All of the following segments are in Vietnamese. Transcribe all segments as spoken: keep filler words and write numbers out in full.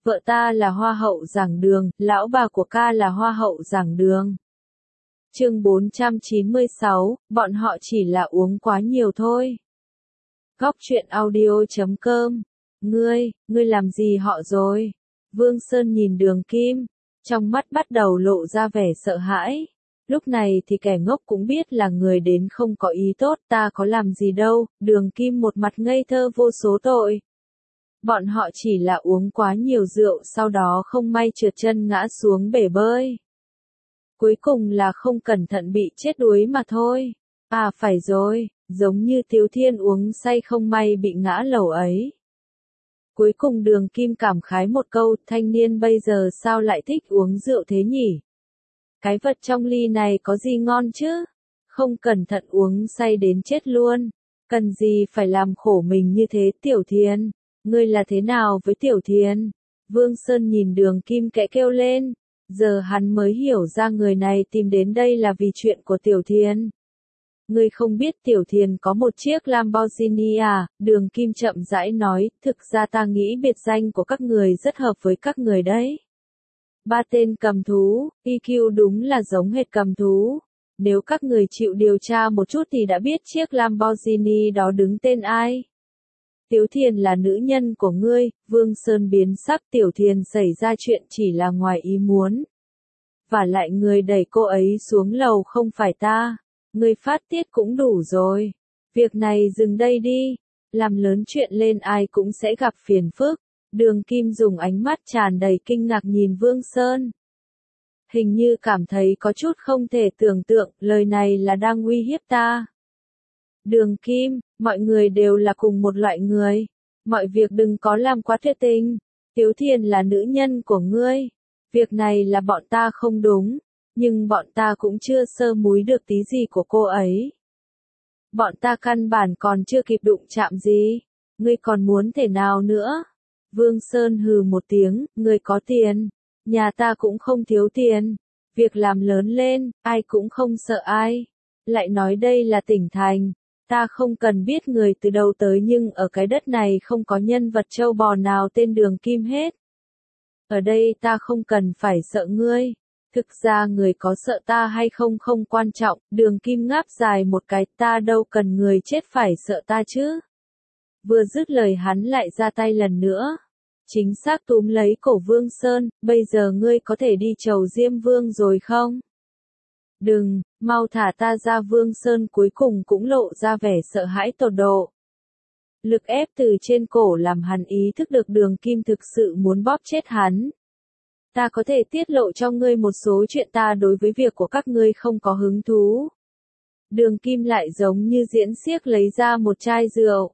Vợ ta là hoa hậu giảng đường, lão bà của ca là hoa hậu giảng đường. Chương bốn trăm chín mươi sáu, bọn họ chỉ là uống quá nhiều thôi. Góc truyện audio chấm com. Ngươi, ngươi làm gì họ rồi? Vương Sơn nhìn Đường Kim, trong mắt bắt đầu lộ ra vẻ sợ hãi. Lúc này thì kẻ ngốc cũng biết là người đến không có ý tốt, ta có làm gì đâu. Đường Kim một mặt ngây thơ vô số tội. Bọn họ chỉ là uống quá nhiều rượu, sau đó không may trượt chân ngã xuống bể bơi. Cuối cùng là không cẩn thận bị chết đuối mà thôi. À phải rồi, giống như Tiếu Thiên uống say không may bị ngã lầu ấy. Cuối cùng Đường Kim cảm khái một câu, thanh niên bây giờ sao lại thích uống rượu thế nhỉ? Cái vật trong ly này có gì ngon chứ? Không cẩn thận uống say đến chết luôn. Cần gì phải làm khổ mình như thế? Tiểu Thiên, ngươi là thế nào với Tiểu Thiên? Vương Sơn nhìn Đường Kim kẽ kêu lên. Giờ hắn mới hiểu ra người này tìm đến đây là vì chuyện của Tiểu Thiên. Ngươi không biết Tiểu Thiên có một chiếc Lamborghini à? Đường Kim chậm rãi nói, thực ra ta nghĩ biệt danh của các người rất hợp với các người đấy. Ba tên cầm thú, i kiu đúng là giống hệt cầm thú. Nếu các người chịu điều tra một chút thì đã biết chiếc Lamborghini đó đứng tên ai. Tiểu Thiên là nữ nhân của ngươi. Vương Sơn biến sắc. Tiểu Thiên xảy ra chuyện chỉ là ngoài ý muốn. Và lại người đẩy cô ấy xuống lầu không phải ta. Ngươi phát tiết cũng đủ rồi. Việc này dừng đây đi. Làm lớn chuyện lên ai cũng sẽ gặp phiền phức. Đường Kim dùng ánh mắt tràn đầy kinh ngạc nhìn Vương Sơn. Hình như cảm thấy có chút không thể tưởng tượng, lời này là đang uy hiếp ta. Đường Kim, mọi người đều là cùng một loại người. Mọi việc đừng có làm quá tuyệt tình. Tiếu Thiên là nữ nhân của ngươi. Việc này là bọn ta không đúng. Nhưng bọn ta cũng chưa sơ múi được tí gì của cô ấy. Bọn ta căn bản còn chưa kịp đụng chạm gì. Ngươi còn muốn thế nào nữa? Vương Sơn hừ một tiếng, ngươi có tiền. Nhà ta cũng không thiếu tiền. Việc làm lớn lên, ai cũng không sợ ai. Lại nói đây là tỉnh thành. Ta không cần biết người từ đâu tới nhưng ở cái đất này không có nhân vật châu bò nào tên Đường Kim hết. Ở đây ta không cần phải sợ ngươi. Thực ra người có sợ ta hay không không quan trọng. Đường Kim ngáp dài một cái, ta đâu cần người chết phải sợ ta chứ. Vừa dứt lời hắn lại ra tay lần nữa. Chính xác túm lấy cổ Vương Sơn, bây giờ ngươi có thể đi chầu Diêm Vương rồi không? Đừng, mau thả ta ra. Vương Sơn cuối cùng cũng lộ ra vẻ sợ hãi tột độ. Lực ép từ trên cổ làm hắn ý thức được Đường Kim thực sự muốn bóp chết hắn. Ta có thể tiết lộ cho ngươi một số chuyện, ta đối với việc của các ngươi không có hứng thú. Đường Kim lại giống như diễn xiếc lấy ra một chai rượu.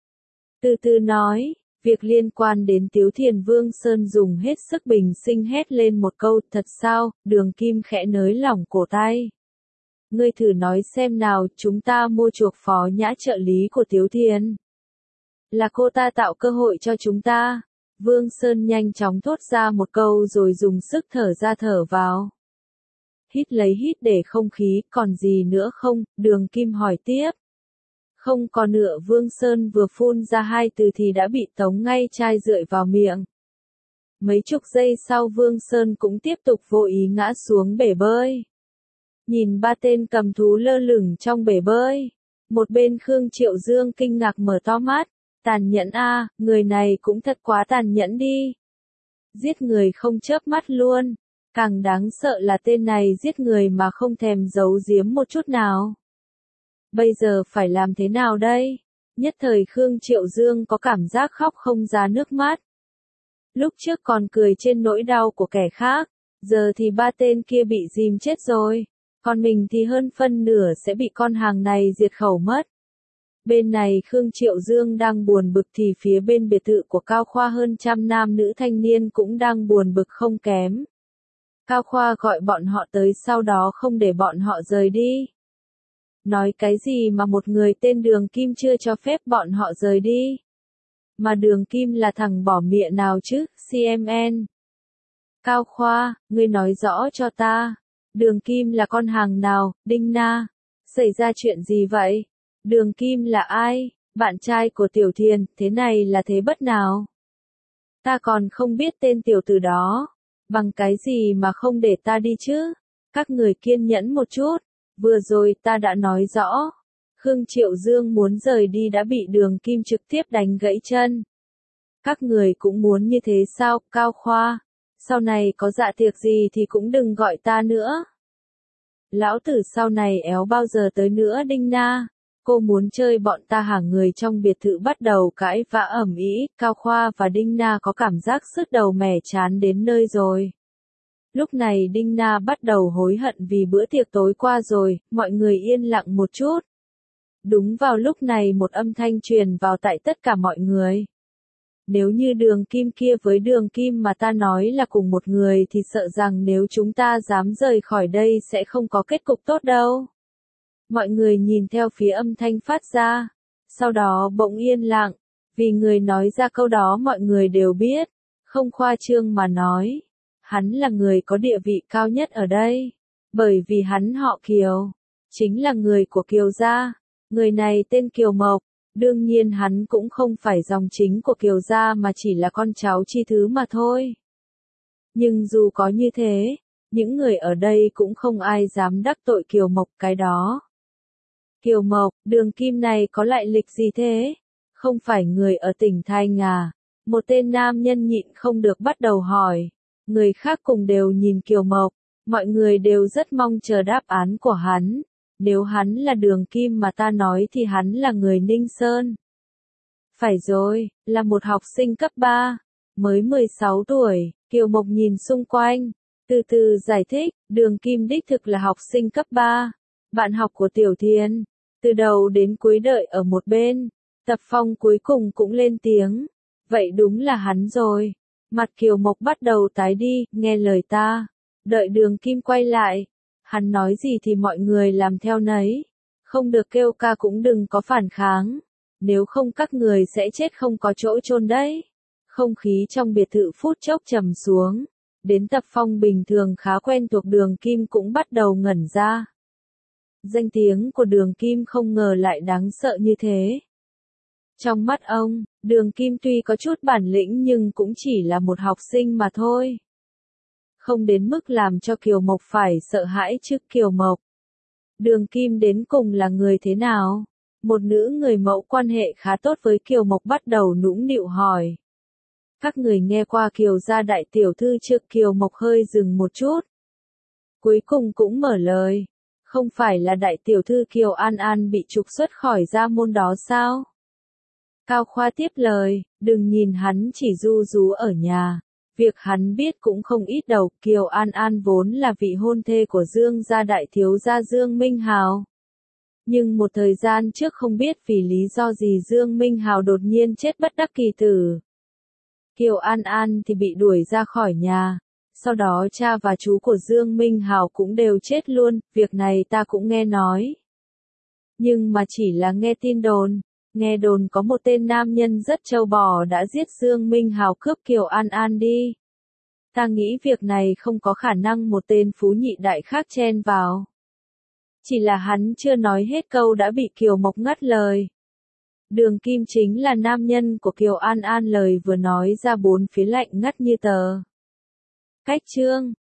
Từ từ nói, việc liên quan đến Tiếu Thiên. Vương Sơn dùng hết sức bình sinh hét lên một câu, thật sao? Đường Kim khẽ nới lỏng cổ tay. Ngươi thử nói xem nào, chúng ta mua chuộc phó nhã trợ lý của Tiếu Thiên. Là cô ta tạo cơ hội cho chúng ta. Vương Sơn nhanh chóng thốt ra một câu rồi dùng sức thở ra thở vào. Hít lấy hít để không khí, còn gì nữa không? Đường Kim hỏi tiếp. Không còn nữa. Vương Sơn vừa phun ra hai từ thì đã bị tống ngay chai rượu vào miệng. Mấy chục giây sau Vương Sơn cũng tiếp tục vô ý ngã xuống bể bơi. Nhìn ba tên cầm thú lơ lửng trong bể bơi. Một bên Khương Triệu Dương kinh ngạc mở to mắt. Tàn nhẫn a, à, người này cũng thật quá tàn nhẫn đi. Giết người không chớp mắt luôn. Càng đáng sợ là tên này giết người mà không thèm giấu giếm một chút nào. Bây giờ phải làm thế nào đây? Nhất thời Khương Triệu Dương có cảm giác khóc không ra nước mắt. Lúc trước còn cười trên nỗi đau của kẻ khác, giờ thì ba tên kia bị dìm chết rồi. Còn mình thì hơn phân nửa sẽ bị con hàng này diệt khẩu mất. Bên này Khương Triệu Dương đang buồn bực thì phía bên biệt thự của Cao Khoa hơn trăm nam nữ thanh niên cũng đang buồn bực không kém. Cao Khoa gọi bọn họ tới sau đó không để bọn họ rời đi. Nói cái gì mà một người tên Đường Kim chưa cho phép bọn họ rời đi. Mà Đường Kim là thằng bỏ mịa nào chứ, xê em en. Cao Khoa, ngươi nói rõ cho ta. Đường Kim là con hàng nào, Đinh Na? Xảy ra chuyện gì vậy? Đường Kim là ai? Bạn trai của Tiểu Thiên, thế này là thế bất nào? Ta còn không biết tên tiểu tử đó. Bằng cái gì mà không để ta đi chứ? Các người kiên nhẫn một chút. Vừa rồi ta đã nói rõ. Khương Triệu Dương muốn rời đi đã bị Đường Kim trực tiếp đánh gãy chân. Các người cũng muốn như thế sao, Cao Khoa? Sau này có dạ tiệc gì thì cũng đừng gọi ta nữa. Lão tử sau này éo bao giờ tới nữa Đinh Na. Cô muốn chơi bọn ta hả? Người trong biệt thự bắt đầu cãi vã ầm ĩ, Cao Khoa và Đinh Na có cảm giác sứt đầu mẻ chán đến nơi rồi. Lúc này Đinh Na bắt đầu hối hận vì bữa tiệc tối qua rồi, mọi người yên lặng một chút. Đúng vào lúc này một âm thanh truyền vào tại tất cả mọi người. Nếu như Đường Kim kia với Đường Kim mà ta nói là cùng một người thì sợ rằng nếu chúng ta dám rời khỏi đây sẽ không có kết cục tốt đâu. Mọi người nhìn theo phía âm thanh phát ra. Sau đó bỗng yên lặng. Vì người nói ra câu đó mọi người đều biết. Không khoa trương mà nói. Hắn là người có địa vị cao nhất ở đây. Bởi vì hắn họ Kiều. Chính là người của Kiều gia. Người này tên Kiều Mộc. Đương nhiên hắn cũng không phải dòng chính của Kiều gia mà chỉ là con cháu chi thứ mà thôi. Nhưng dù có như thế, những người ở đây cũng không ai dám đắc tội Kiều Mộc cái đó. Kiều Mộc, Đường Kim này có lại lịch gì thế? Không phải người ở tỉnh Thanh à? Một tên nam nhân nhịn không được bắt đầu hỏi. Người khác cùng đều nhìn Kiều Mộc, mọi người đều rất mong chờ đáp án của hắn. Nếu hắn là Đường Kim mà ta nói thì hắn là người Ninh Sơn. Phải rồi, là một học sinh cấp ba, mới mười sáu tuổi, Kiều Mộc nhìn xung quanh, từ từ giải thích, Đường Kim đích thực là học sinh cấp ba, bạn học của Tiểu Thiên, từ đầu đến cuối đợi ở một bên. Tập Phong cuối cùng cũng lên tiếng, vậy đúng là hắn rồi. Mặt Kiều Mộc bắt đầu tái đi, nghe lời ta, đợi Đường Kim quay lại. Hắn nói gì thì mọi người làm theo nấy. Không được kêu ca cũng đừng có phản kháng. Nếu không các người sẽ chết không có chỗ chôn đấy. Không khí trong biệt thự phút chốc trầm xuống. Đến Tập Phong bình thường khá quen thuộc Đường Kim cũng bắt đầu ngẩn ra. Danh tiếng của Đường Kim không ngờ lại đáng sợ như thế. Trong mắt ông, Đường Kim tuy có chút bản lĩnh nhưng cũng chỉ là một học sinh mà thôi. Không đến mức làm cho Kiều Mộc phải sợ hãi chứ. Kiều Mộc. Đường Kim đến cùng là người thế nào? Một nữ người mẫu quan hệ khá tốt với Kiều Mộc bắt đầu nũng nịu hỏi. Các người nghe qua Kiều gia đại tiểu thư chưa? Kiều Mộc hơi dừng một chút. Cuối cùng cũng mở lời. Không phải là đại tiểu thư Kiều An An bị trục xuất khỏi gia môn đó sao? Cao Khoa tiếp lời, đừng nhìn hắn chỉ ru rú ở nhà. Việc hắn biết cũng không ít đâu. Kiều An An vốn là vị hôn thê của Dương gia đại thiếu gia Dương Minh Hào. Nhưng một thời gian trước không biết vì lý do gì Dương Minh Hào đột nhiên chết bất đắc kỳ tử. Kiều An An thì bị đuổi ra khỏi nhà. Sau đó cha và chú của Dương Minh Hào cũng đều chết luôn. Việc này ta cũng nghe nói. Nhưng mà chỉ là nghe tin đồn. Nghe đồn có một tên nam nhân rất trâu bò đã giết Dương Minh Hào cướp Kiều An An đi. Ta nghĩ việc này không có khả năng một tên phú nhị đại khác chen vào. Chỉ là hắn chưa nói hết câu đã bị Kiều Mộc ngắt lời. Đường Kim chính là nam nhân của Kiều An An, lời vừa nói ra bốn phía lạnh ngắt như tờ. Cách chương